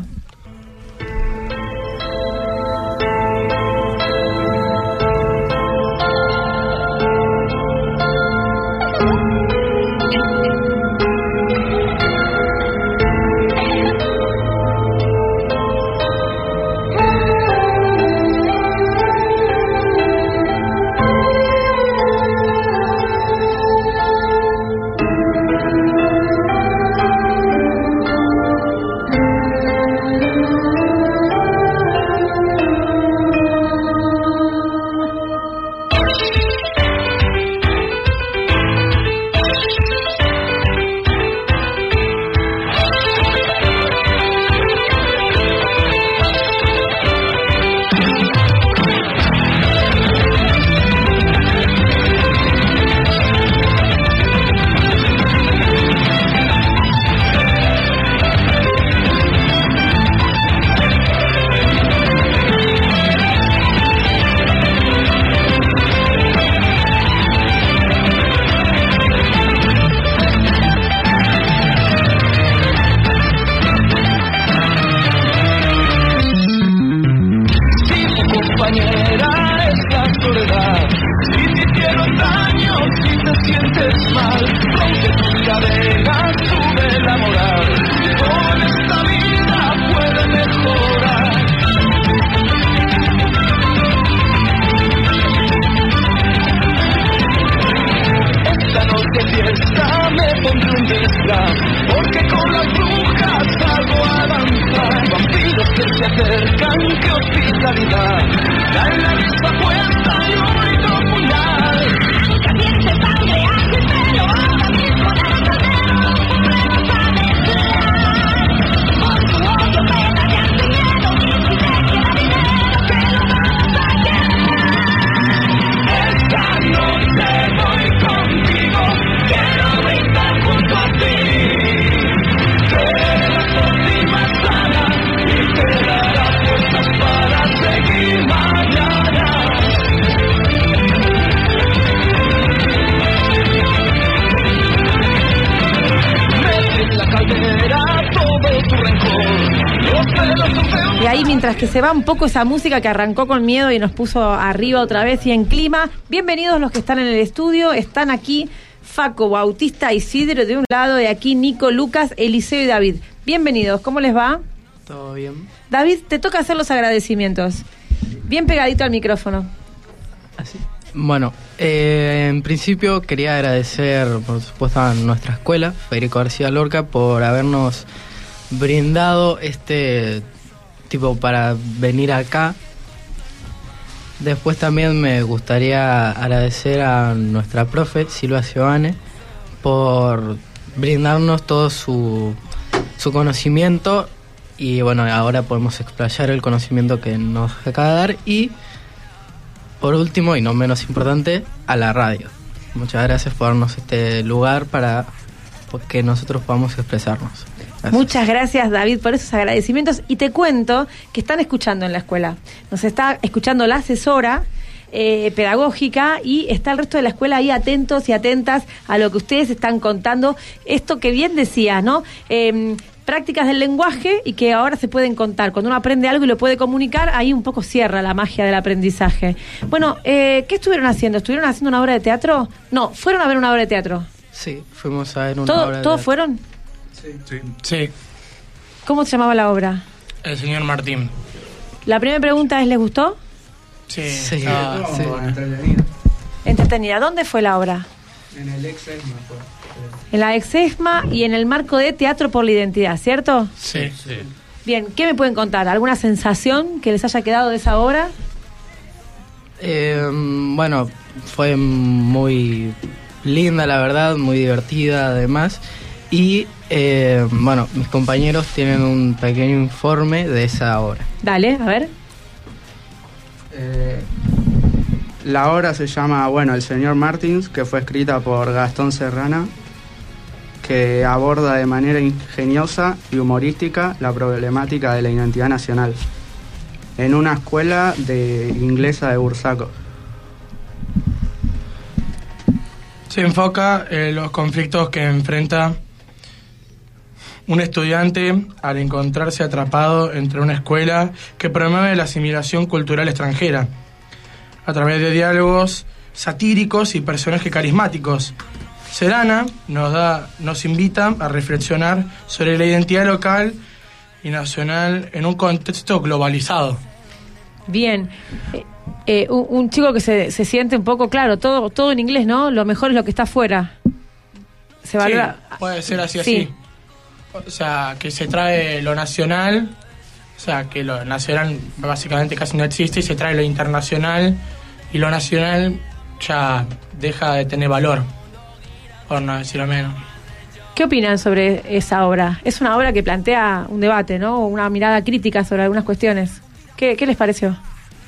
Y ahí, mientras que se va un poco esa música que arrancó con miedo y nos puso arriba otra vez y en clima, bienvenidos los que están en el estudio. Están aquí Faco, Bautista, Isidro de un lado, de aquí Nico, Lucas, Eliseo y David. Bienvenidos, ¿cómo les va? Todo bien. David, te toca hacer los agradecimientos. Bien pegadito al micrófono. Así. Bueno, eh, en principio quería agradecer, por supuesto, a nuestra escuela, Federico García Lorca, por habernos brindado este tipo para venir acá. Después también me gustaría agradecer a nuestra profe, Silvia Giovane, por brindarnos todo su, su conocimiento. Y bueno, ahora podemos explayar el conocimiento que nos acaba de dar. Y por último, y no menos importante, a la radio. Muchas gracias por darnos este lugar para que nosotros podamos expresarnos. Gracias. Muchas gracias, David, por esos agradecimientos. Y te cuento que están escuchando en la escuela. Nos está escuchando la asesora eh, pedagógica y está el resto de la escuela ahí atentos y atentas a lo que ustedes están contando. Esto que bien decías, ¿no? Eh, prácticas del lenguaje y que ahora se pueden contar. Cuando uno aprende algo y lo puede comunicar, ahí un poco cierra la magia del aprendizaje. Bueno, eh, ¿qué estuvieron haciendo? ¿Estuvieron haciendo una obra de teatro? No, fueron a ver una obra de teatro. Sí, fuimos a ver una ¿Todo, obra de ¿Todos teatro. fueron? Sí. Sí. Sí. ¿Cómo se llamaba la obra? El señor Martín. La primera pregunta es, ¿les gustó? Sí. Sí. Ah, sí. entretenida. ¿Dónde fue la obra? En el ex ESMA. Pues. En la ex ESMA y en el marco de Teatro por la Identidad, ¿cierto? Sí, sí. Bien, ¿qué me pueden contar? ¿Alguna sensación que les haya quedado de esa obra? Eh, bueno, fue muy linda, la verdad, muy divertida además. Y eh, bueno, mis compañeros tienen un pequeño informe de esa obra. Dale, a ver. Eh, la obra se llama, bueno, El señor Martins, que fue escrita por Gastón Serrana, que aborda de manera ingeniosa y humorística la problemática de la identidad nacional en una escuela de inglesa de Bursaco. Se enfoca en los conflictos que enfrenta un estudiante al encontrarse atrapado entre una escuela que promueve la asimilación cultural extranjera a través de diálogos satíricos y personajes carismáticos. Serrana nos da, nos invita a reflexionar sobre la identidad local y nacional en un contexto globalizado. Bien, eh, eh, un, un chico que se, se siente un poco, claro, todo todo en inglés, ¿no? Lo mejor es lo que está afuera. Se valora. Sí, puede ser así, Sí. así. O sea, que se trae lo nacional, o sea, que lo nacional básicamente casi no existe y se trae lo internacional y lo nacional ya deja de tener valor, por no decirlo menos. ¿Qué opinan sobre esa obra? Es una obra que plantea un debate, ¿no? Una mirada crítica sobre algunas cuestiones. ¿Qué, qué les pareció?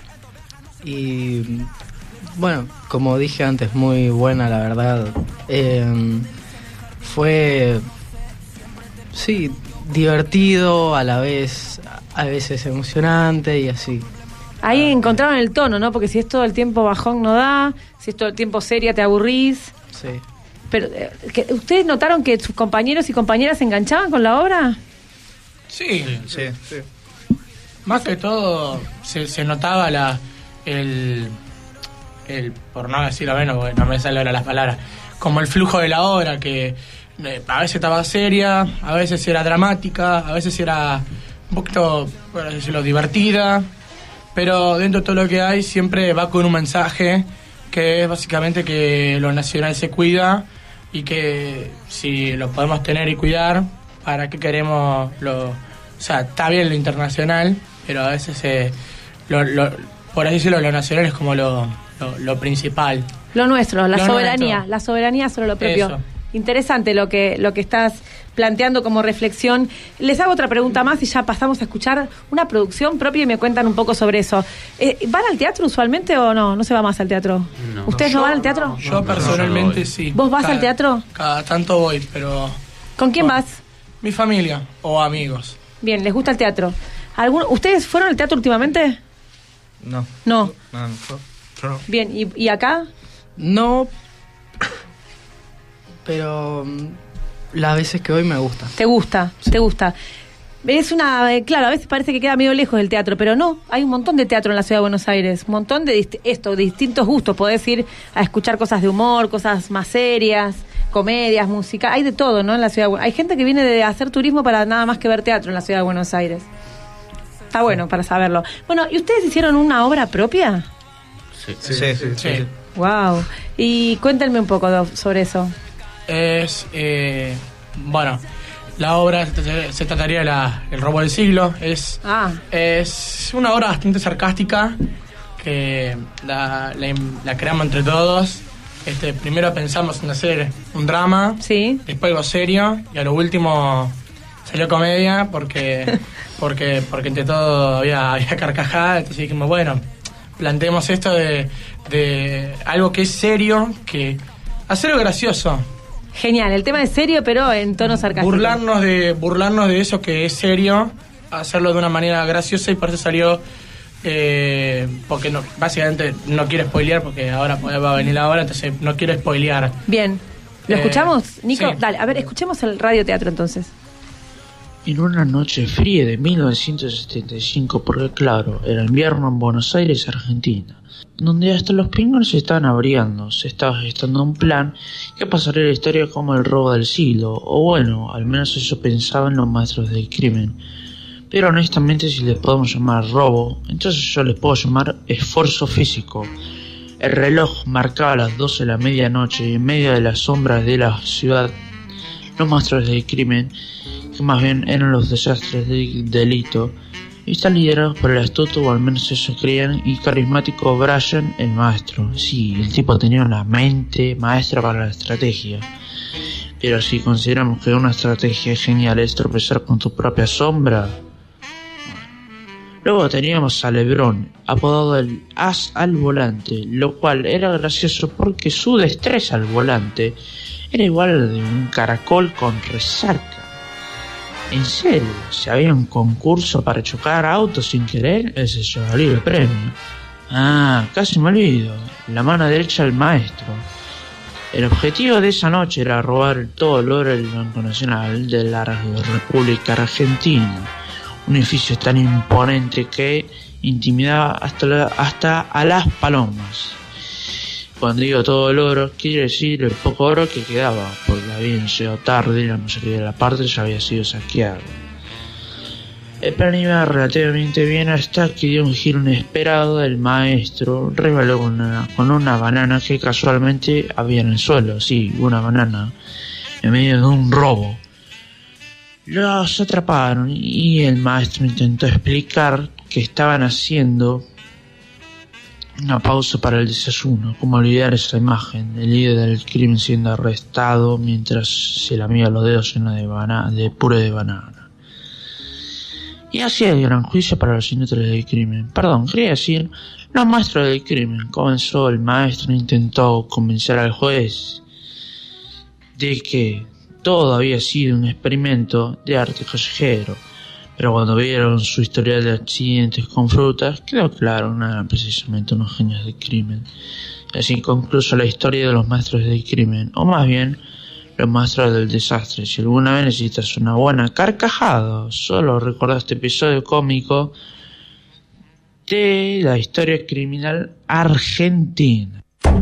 Y bueno, como dije antes, muy buena la verdad. Eh, fue, sí, divertido, a la vez, a veces emocionante y así. Ahí encontraron el tono, ¿no? Porque si es todo el tiempo bajón no da, si es todo el tiempo seria te aburrís. Sí. Pero, eh, ¿que, ¿ustedes notaron que sus compañeros y compañeras se enganchaban con la obra? Sí, sí, sí. Más que todo se, se notaba la el, el, por no decirlo menos, porque no me salen ahora las palabras, como el flujo de la obra, que eh, a veces estaba seria, a veces era dramática, a veces era un poquito, por así decirlo, divertida, pero dentro de todo lo que hay siempre va con un mensaje que es básicamente que lo nacional se cuida y que si lo podemos tener y cuidar, ¿para qué queremos lo...? O sea, está bien lo internacional, pero a veces, eh, lo, lo, por así decirlo, lo nacional es como lo, lo, lo principal. Lo nuestro, la Lo soberanía, nuestro. la soberanía sobre lo propio. Eso. Interesante lo que, lo que estás planteando como reflexión. Les hago otra pregunta más y ya pasamos a escuchar una producción propia y me cuentan un poco sobre eso. Eh, ¿Van al teatro usualmente o no? ¿No se va más al teatro? No. ¿Ustedes no, van al teatro? Yo personalmente sí. ¿Vos vas Cada- al teatro? Cada tanto voy, pero... ¿Con quién vas? Mi familia o amigos. Bien, ¿les gusta el teatro? ¿Algún, ¿Ustedes fueron al teatro últimamente? No. No. No, no. no. Bien, ¿y, y acá? No, pero mm, las veces que voy me gusta. ¿Te gusta? ¿Te gusta? Es una... eh, claro, a veces parece que queda medio lejos del teatro, pero no. Hay un montón de teatro en la ciudad de Buenos Aires. Un montón de dist- esto, de distintos gustos. Podés ir a escuchar cosas de humor, cosas más serias, comedias, música. Hay de todo, ¿no? En la ciudad de Bu- Hay gente que viene de hacer turismo para nada más que ver teatro en la ciudad de Buenos Aires. Está bueno para saberlo. Bueno, ¿y ustedes hicieron una obra propia? Sí, sí, sí. sí, sí. Wow. Y cuéntenme un poco do- sobre eso. Es, eh, bueno, la obra se, se trataría de la, El robo del siglo. Es, Ah. es una obra bastante sarcástica que la, la, la creamos entre todos. Este, primero pensamos en hacer un drama, sí. Después algo serio y a lo último salió comedia porque porque porque entre todo había, había carcajada. Entonces dijimos, bueno, planteemos esto de, de algo que es serio, que hacerlo gracioso. Genial, el tema es serio, pero en tono sarcástico. Burlarnos de, burlarnos de eso que es serio, hacerlo de una manera graciosa y por eso salió, eh, porque no, básicamente no quiero spoilear porque ahora va a venir la hora, entonces no quiero spoilear. Bien, ¿lo Eh, escuchamos, Nico? sí. Dale, a ver, escuchemos el radioteatro entonces. En una noche fría de mil novecientos setenta y cinco, porque claro, era invierno en Buenos Aires, Argentina, donde hasta los pingüinos se estaban abrigando, se estaba gestando un plan que pasaría a la historia como el robo del siglo, o bueno, al menos eso pensaban los maestros del crimen. Pero honestamente, si les podemos llamar robo, entonces yo les puedo llamar esfuerzo físico. El reloj marcaba las doce de la medianoche y en medio de las sombras de la ciudad, los monstruos del crimen, que más bien eran los desastres del delito, están liderados por el astuto, o al menos eso creían, y carismático Brian, el maestro. Sí, el tipo tenía una mente maestra para la estrategia. Pero si consideramos que una estrategia genial es tropezar con tu propia sombra. Luego teníamos a LeBron, apodado el As al volante, lo cual era gracioso porque su destreza al volante era igual de un caracol con resaca. En serio, si había un concurso para chocar autos sin querer, ese llevaría el premio. Ah, casi me olvido, la mano derecha del maestro. El objetivo de esa noche era robar todo el oro del Banco Nacional de la República Argentina, un edificio tan imponente que intimidaba hasta, la, hasta a las palomas. Cuando digo todo el oro, quiere decir el poco oro que quedaba, porque habían llegado tarde y la mayoría de la parte ya había sido saqueada. El plan iba relativamente bien hasta que dio un giro inesperado. El maestro reveló con una, con una banana que casualmente había en el suelo, sí, una banana, en medio de un robo. Los atraparon y el maestro intentó explicar que estaban haciendo una pausa para el desayuno. Como olvidar esa imagen, el líder del crimen siendo arrestado mientras se lamía los dedos llenos de, bana- de puré de banana. Y así el gran juicio para los inútiles del crimen. Perdón, quería decir, los maestros del crimen. Comenzó el maestro, intentó convencer al juez de que todo había sido un experimento de arte callejero. Pero cuando vieron su historial de accidentes con frutas, quedó claro, no eran precisamente unos genios del crimen. Y así concluso la historia de los maestros del crimen, o más bien, los maestros del desastre. Si alguna vez necesitas una buena carcajada, solo recuerda este episodio cómico de la historia criminal argentina.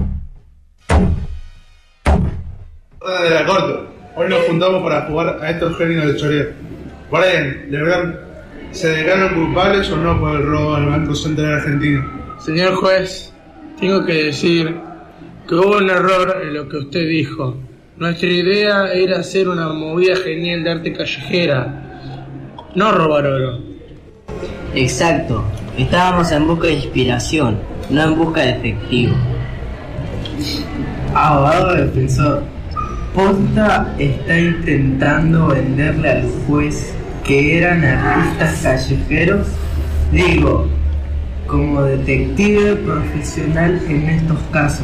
De la corte, hoy nos juntamos para jugar a estos genios del choreo. Brian, LeBron, ¿se declaran culpables o no por el robo al Banco Central Argentino? Señor juez, tengo que decir que hubo un error en lo que usted dijo. Nuestra idea era hacer una movida genial de arte callejera, no robar oro. Exacto, estábamos en busca de inspiración, no en busca de efectivo. Abogado defensor, Posta está intentando venderle al juez que eran artistas callejeros. Digo, como detective profesional en estos casos.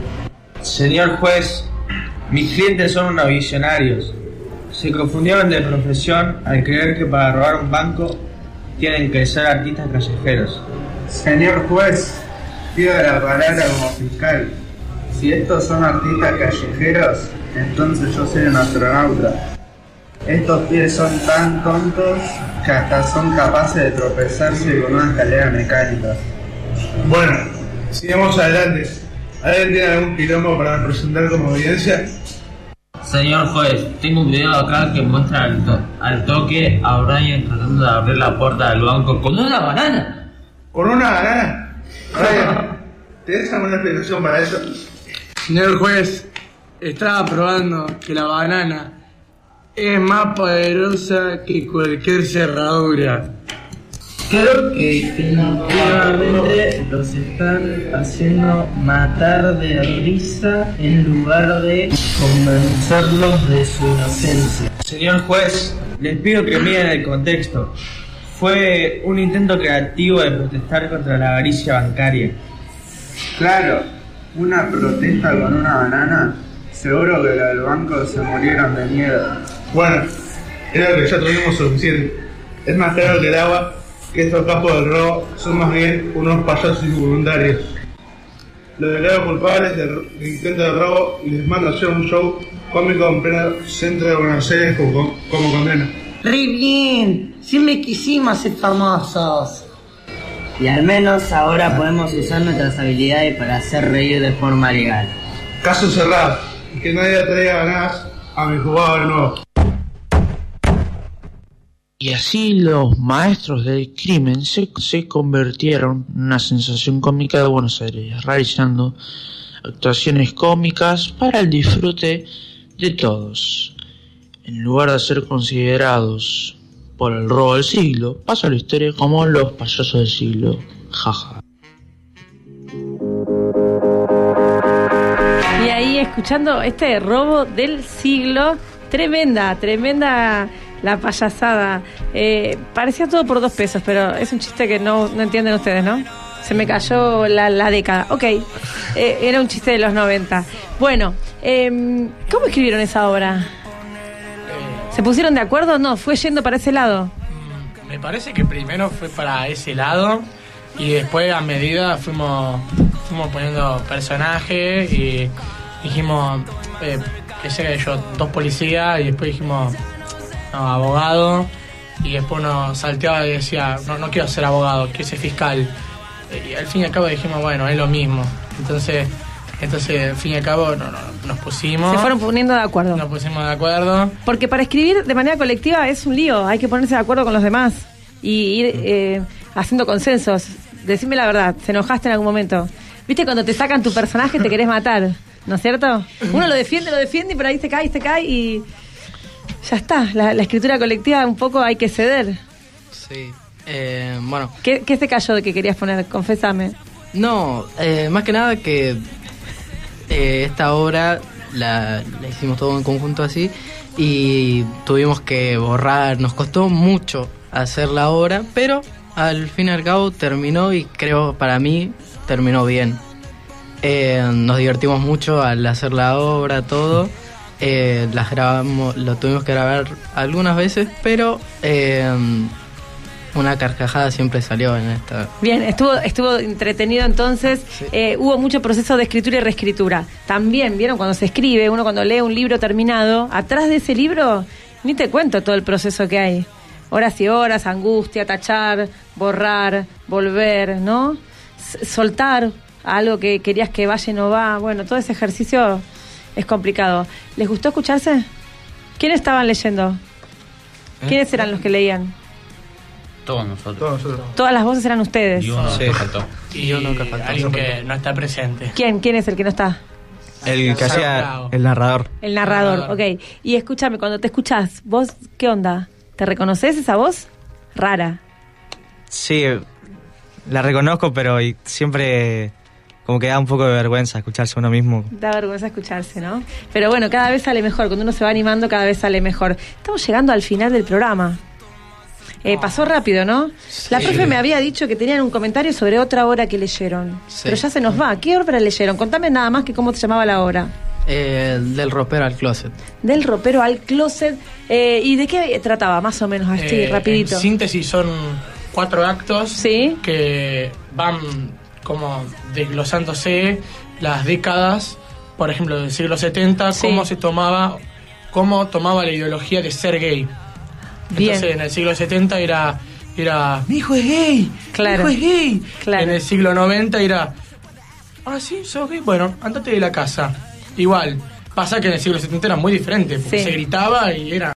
Señor juez, mis clientes son unos visionarios. Se confundieron de profesión al creer que para robar un banco tienen que ser artistas callejeros. Señor juez, pido la palabra como fiscal. Si estos son artistas callejeros, entonces yo soy un astronauta. Estos pibes son tan tontos que hasta son capaces de tropezarse con una escalera mecánica. Bueno, sigamos adelante. ¿Alguien tiene algún quilombo para presentar como evidencia? Señor juez, tengo un video acá que muestra al, to- al toque a Brian tratando de abrir la puerta del banco con una banana. ¿Con una banana? Brian, ¿tienes alguna explicación para eso? Señor juez, estaba probando que la banana es más poderosa que cualquier cerradura. Creo que definitivamente los están haciendo matar de risa en lugar de convencerlos de su inocencia. Señor juez, les pido que miren el contexto. Fue un intento creativo de protestar contra la avaricia bancaria. Claro, una protesta con una banana. Seguro que los del banco se murieron de miedo. Bueno, creo que ya tuvimos suficiente. Es más claro que el agua que estos capos del robo son más bien unos payasos involuntarios. Los declaro culpables del intento de robo y les mando a hacer un show cómico en pleno centro de Buenos Aires como, como condena. ¡Re bien! Siempre quisimos ser famosos. Y al menos ahora podemos usar nuestras habilidades para hacer reír de forma legal. Caso cerrado. Y que nadie traiga ganas a mi jugador nuevo. Y así los maestros del crimen se, se convirtieron en una sensación cómica de Buenos Aires, realizando actuaciones cómicas para el disfrute de todos. En lugar de ser considerados por el robo del siglo, pasa a la historia como los payasos del siglo. Jaja. Y ahí escuchando este robo del siglo, tremenda, tremenda la payasada. Eh, parecía todo por dos pesos, pero es un chiste que no, no entienden ustedes, ¿no? Se me cayó la, la década. Ok, eh, era un chiste de los noventa. Bueno, eh, ¿cómo escribieron esa obra? ¿Se pusieron de acuerdo? No, fue yendo para ese lado. Me parece que primero fue para ese lado y después a medida fuimos, fuimos poniendo personajes y dijimos, eh, que sé yo, dos policías y después dijimos, no, abogado, y después uno salteaba y decía, no, no quiero ser abogado, quiero ser fiscal. Y al fin y al cabo dijimos, bueno, es lo mismo. Entonces, entonces al fin y al cabo no, no, nos pusimos. Se fueron poniendo de acuerdo. Nos pusimos de acuerdo. Porque para escribir de manera colectiva es un lío, hay que ponerse de acuerdo con los demás y ir eh, haciendo consensos. Decime la verdad, ¿te enojaste en algún momento? ¿Viste cuando te sacan tu personaje te querés matar? ¿No es cierto? Uno lo defiende, lo defiende y por ahí se cae, se cae y ya está. La, la escritura colectiva un poco hay que ceder. Sí. Eh, bueno. ¿Qué, ¿Qué se cayó de que querías poner? Confésame. No, eh, más que nada que eh, esta obra la, la hicimos todo en conjunto así y tuvimos que borrar, nos costó mucho hacer la obra, pero al fin y al cabo terminó y creo para mí terminó bien. Eh, nos divertimos mucho al hacer la obra, todo. Eh, las grabamos, lo tuvimos que grabar algunas veces, pero eh, una carcajada siempre salió en esta. Bien, estuvo estuvo entretenido entonces. Sí. Eh, hubo mucho proceso de escritura y reescritura. También, ¿vieron? Cuando se escribe, uno cuando lee un libro terminado, atrás de ese libro, ni te cuento todo el proceso que hay. Horas y horas, angustia, tachar, borrar, volver, ¿no? S- soltar algo que querías que vaya y no va. Bueno, todo ese ejercicio es complicado. ¿Les gustó escucharse? ¿Quiénes estaban leyendo? ¿Quiénes eran los que leían? Todos nosotros. Todos nosotros. Todas las voces eran ustedes. Y uno Sí. que faltó. Y uno que faltó. Alguien que no está presente. ¿Quién? ¿Quién es el que no está? El que hacía el narrador. El narrador, ok. Y escúchame, cuando te escuchás, ¿vos qué onda? ¿Te reconoces esa voz? Rara. Sí, la reconozco, pero y siempre como que da un poco de vergüenza escucharse a uno mismo. Da vergüenza escucharse, ¿no? Pero bueno, cada vez sale mejor. Cuando uno se va animando, cada vez sale mejor. Estamos llegando al final del programa. Eh, pasó rápido, ¿no? Sí. La profe me había dicho que tenían un comentario sobre otra obra que leyeron. Sí. Pero ya se nos va. ¿Qué obra leyeron? Contame nada más que cómo se llamaba la obra. Eh, del ropero al closet. Del ropero al closet. Eh, ¿Y de qué trataba? Más o menos, así, eh, rapidito. En síntesis son cuatro actos. Sí. Que van como desglosándose las décadas, por ejemplo, del siglo setenta, sí. cómo se tomaba, cómo tomaba la ideología de ser gay. Bien. Entonces en el siglo setenta era, era mi hijo es gay, claro. mi hijo es gay. Claro. En el siglo noventa era, ah, sí, sos gay, bueno, andate de la casa. Igual, pasa que en el siglo setenta era muy diferente, porque sí. se gritaba y era